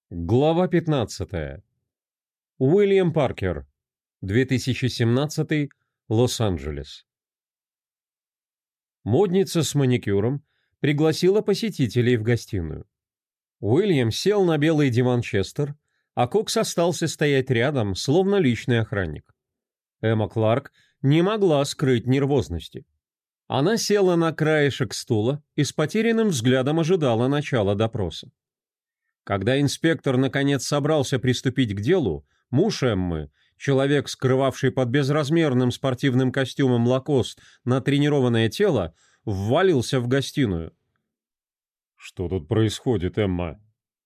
Глава 15. Уильям Паркер. 2017. Лос-Анджелес. Модница с маникюром пригласила посетителей в гостиную. Уильям сел на белый диван Честер, а Кокс остался стоять рядом, словно личный охранник. Эмма Кларк не могла скрыть нервозности. Она села на краешек стула и с потерянным взглядом ожидала начала допроса. Когда инспектор наконец собрался приступить к делу, муж Эммы, человек, скрывавший под безразмерным спортивным костюмом лакост натренированное тело, ввалился в гостиную. «Что тут происходит, Эмма?»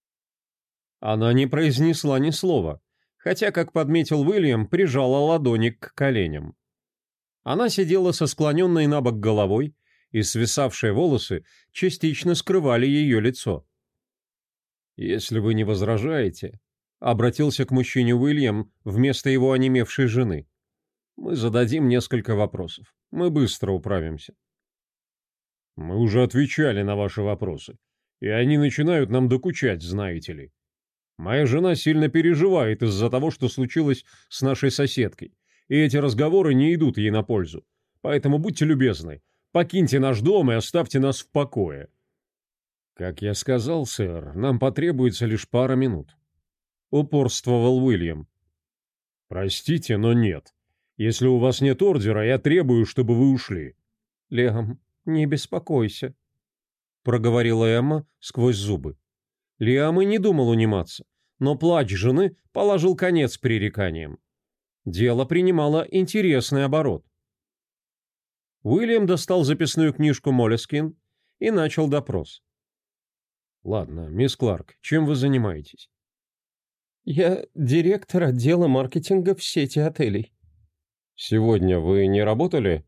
Она не произнесла ни слова, хотя, как подметил Уильям, прижала ладони к коленям. Она сидела со склоненной на бок головой, и свисавшие волосы частично скрывали ее лицо. «Если вы не возражаете», — обратился к мужчине Уильям вместо его онемевшей жены, — «мы зададим несколько вопросов. Мы быстро управимся». «Мы уже отвечали на ваши вопросы, и они начинают нам докучать, знаете ли. Моя жена сильно переживает из-за того, что случилось с нашей соседкой, и эти разговоры не идут ей на пользу. Поэтому будьте любезны, покиньте наш дом и оставьте нас в покое». «Как я сказал, сэр, нам потребуется лишь пара минут», — упорствовал Уильям. «Простите, но нет. Если у вас нет ордера, я требую, чтобы вы ушли». «Лиам, не беспокойся», — проговорила Эмма сквозь зубы. Лиам и не думал униматься, но плач жены положил конец пререканиям. Дело принимало интересный оборот. Уильям достал записную книжку Молескин и начал допрос. «Ладно, мисс Кларк, чем вы занимаетесь?» «Я директор отдела маркетинга в сети отелей». «Сегодня вы не работали?»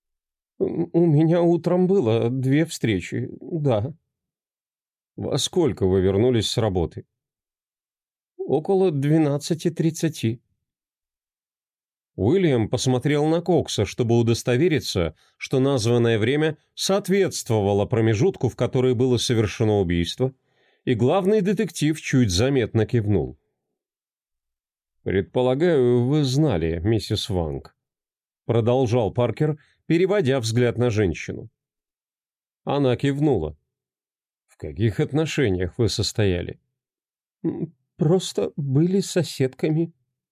«У меня утром было 2 встречи, да». «Во сколько вы вернулись с работы?» «Около 12:30». Уильям посмотрел на Кокса, чтобы удостовериться, что названное время соответствовало промежутку, в который было совершено убийство, и главный детектив чуть заметно кивнул. «Предполагаю, вы знали, миссис Ванг», — продолжал Паркер, переводя взгляд на женщину. Она кивнула. «В каких отношениях вы состояли?» «Просто были соседками».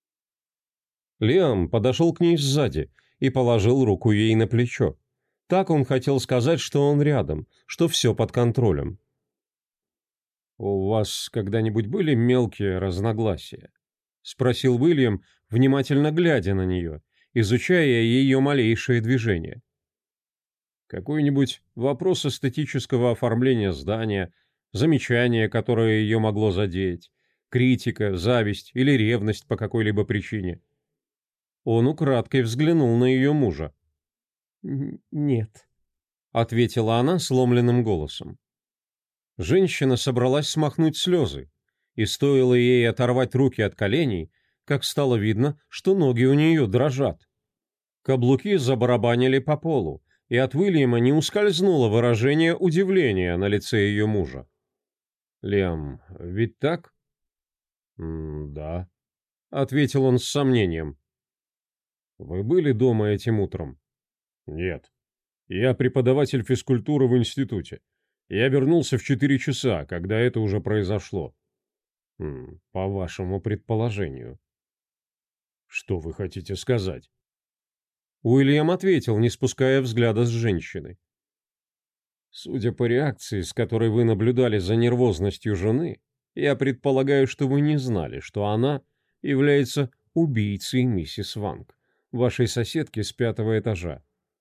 Лиам подошел к ней сзади и положил руку ей на плечо. Так он хотел сказать, что он рядом, что все под контролем. «У вас когда-нибудь были мелкие разногласия?» — спросил Уильям, внимательно глядя на нее, изучая ее малейшие движения. «Какой-нибудь вопрос эстетического оформления здания, замечание, которое ее могло задеть, критика, зависть или ревность по какой-либо причине?» Он украдкой взглянул на ее мужа. «Нет», — ответила она сломленным голосом. Женщина собралась смахнуть слезы, и стоило ей оторвать руки от коленей, как стало видно, что ноги у нее дрожат. Каблуки забарабанили по полу, и от Уильяма не ускользнуло выражение удивления на лице ее мужа. «Лиам, ведь так?» «Да», — ответил он с сомнением. «Вы были дома этим утром?» «Нет. Я преподаватель физкультуры в институте. Я вернулся в 4 часа, когда это уже произошло». «По вашему предположению». «Что вы хотите сказать?» Уильям ответил, не спуская взгляда с женщины. «Судя по реакции, с которой вы наблюдали за нервозностью жены, я предполагаю, что вы не знали, что она является убийцей миссис Ванг, вашей соседки с 5-го этажа».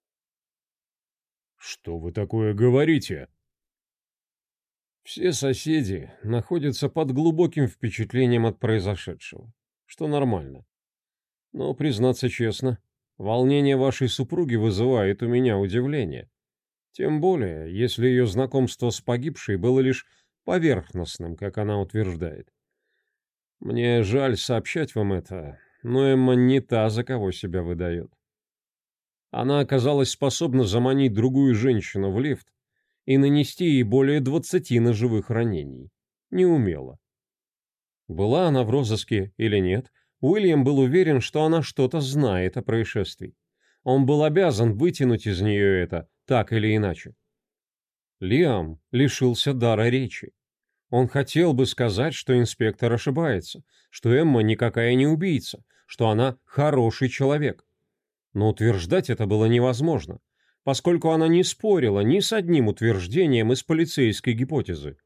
«Что вы такое говорите?» «Все соседи находятся под глубоким впечатлением от произошедшего, что нормально. Но, признаться честно, волнение вашей супруги вызывает у меня удивление. Тем более, если ее знакомство с погибшей было лишь поверхностным, как она утверждает. Мне жаль сообщать вам это, но Эмма не та, за кого себя выдает. Она оказалась способна заманить другую женщину в лифт и нанести ей более 20 ножевых ранений. Не умела. Была она в розыске или нет, Уильям был уверен, что она что-то знает о происшествии. Он был обязан вытянуть из нее это, так или иначе. Лиам лишился дара речи. Он хотел бы сказать, что инспектор ошибается, что Эмма никакая не убийца, что она хороший человек. Но утверждать это было невозможно, поскольку она не спорила ни с одним утверждением из полицейской гипотезы.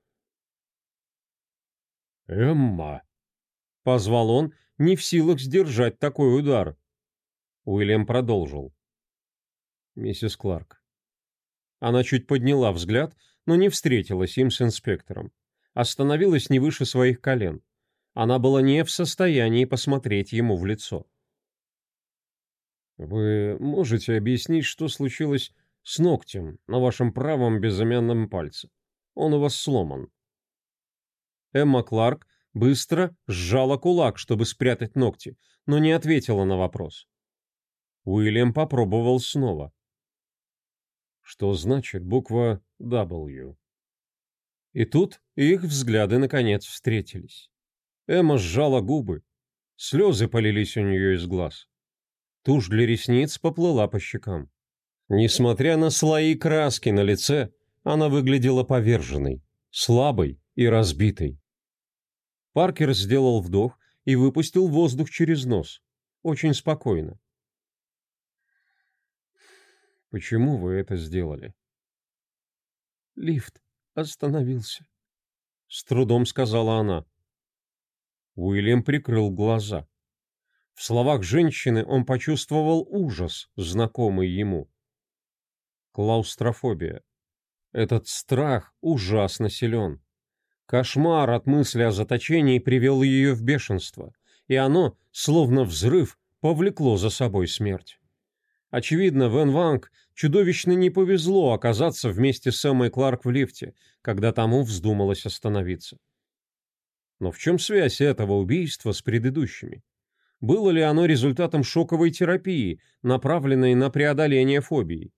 «Эмма!» — позвал он, не в силах сдержать такой удар. Уильям продолжил. «Миссис Кларк». Она чуть подняла взгляд, но не встретилась им с инспектором. Остановилась не выше своих колен. Она была не в состоянии посмотреть ему в лицо. «Вы можете объяснить, что случилось с ногтем на вашем правом безымянном пальце? Он у вас сломан». Эмма Кларк быстро сжала кулак, чтобы спрятать ногти, но не ответила на вопрос. Уильям попробовал снова. Что значит буква W? И тут их взгляды наконец встретились. Эмма сжала губы. Слезы полились у нее из глаз. Тушь для ресниц поплыла по щекам. Несмотря на слои краски на лице, она выглядела поверженной, слабой и разбитой. Паркер сделал вдох и выпустил воздух через нос. Очень спокойно. «Почему вы это сделали?» «Лифт остановился», — с трудом сказала она. Уильям прикрыл глаза. В словах женщины он почувствовал ужас, знакомый ему. Клаустрофобия. Этот страх ужасно силен. Кошмар от мысли о заточении привел ее в бешенство, и оно, словно взрыв, повлекло за собой смерть. Очевидно, Вэн Ванг чудовищно не повезло оказаться вместе с Эммой Кларк в лифте, когда тому вздумалось остановиться. Но в чем связь этого убийства с предыдущими? Было ли оно результатом шоковой терапии, направленной на преодоление фобии?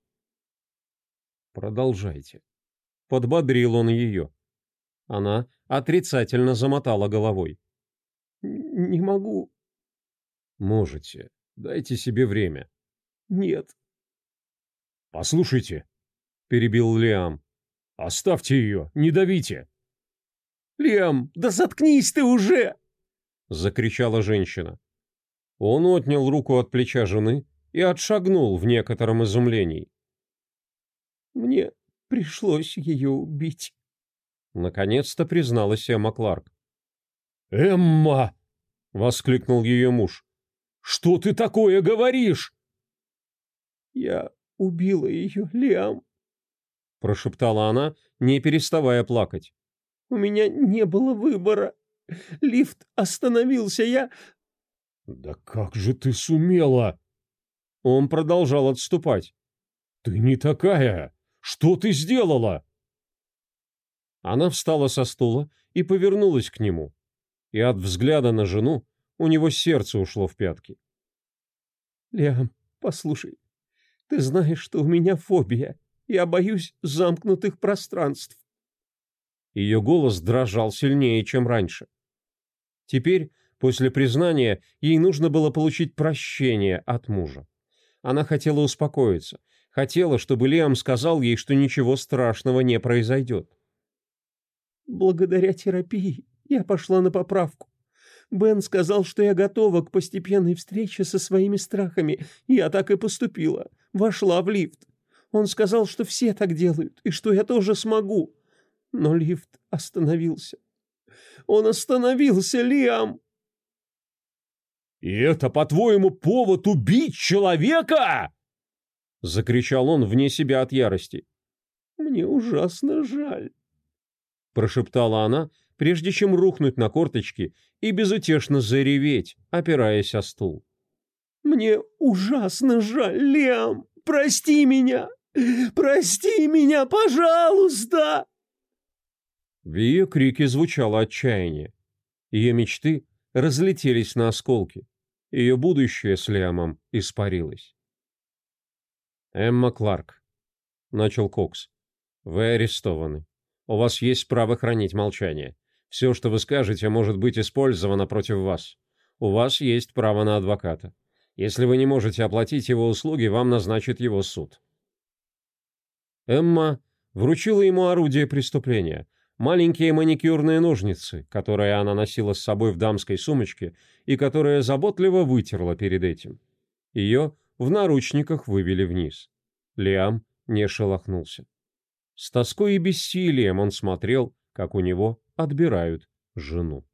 «Продолжайте», — подбодрил он ее. Она отрицательно замотала головой. «Не могу». «Можете. Дайте себе время». «Нет». «Послушайте», — перебил Лиам. «Оставьте ее, не давите». «Лиам, да заткнись ты уже!» — закричала женщина. Он отнял руку от плеча жены и отшагнул в некотором изумлении. «Мне пришлось ее убить», — наконец-то призналась Эмма Кларк. «Эмма!» — воскликнул ее муж. «Что ты такое говоришь?» «Я убила ее, Лиам», — прошептала она, не переставая плакать. «У меня не было выбора. Лифт остановился, я...» «Да как же ты сумела?» Он продолжал отступать. «Ты не такая! Что ты сделала?» Она встала со стула и повернулась к нему, и от взгляда на жену у него сердце ушло в пятки. «Лиам, послушай, ты знаешь, что у меня фобия. Я боюсь замкнутых пространств». Ее голос дрожал сильнее, чем раньше. Теперь, после признания, ей нужно было получить прощение от мужа. Она хотела успокоиться, хотела, чтобы Лиам сказал ей, что ничего страшного не произойдет. «Благодаря терапии я пошла на поправку. Бен сказал, что я готова к постепенной встрече со своими страхами, и я так и поступила. Вошла в лифт. Он сказал, что все так делают, и что я тоже смогу. Но лифт остановился. Он остановился, Лиам!» «И это, по-твоему, повод убить человека?» — закричал он вне себя от ярости. «Мне ужасно жаль», — прошептала она, прежде чем рухнуть на корточки и безутешно зареветь, опираясь о стул. «Мне ужасно жаль, Лиам! Прости меня! Прости меня, пожалуйста!» В ее крике звучало отчаяние. Ее мечты разлетелись на осколки. Ее будущее с Лиамом испарилось. «Эмма Кларк», — начал Кокс, — «вы арестованы. У вас есть право хранить молчание. Все, что вы скажете, может быть использовано против вас. У вас есть право на адвоката. Если вы не можете оплатить его услуги, вам назначит его суд». Эмма вручила ему орудие преступления, маленькие маникюрные ножницы, которые она носила с собой в дамской сумочке и которые заботливо вытерла перед этим. Ее в наручниках вывели вниз. Лиам не шелохнулся. С тоской и бессилием он смотрел, как у него отбирают жену.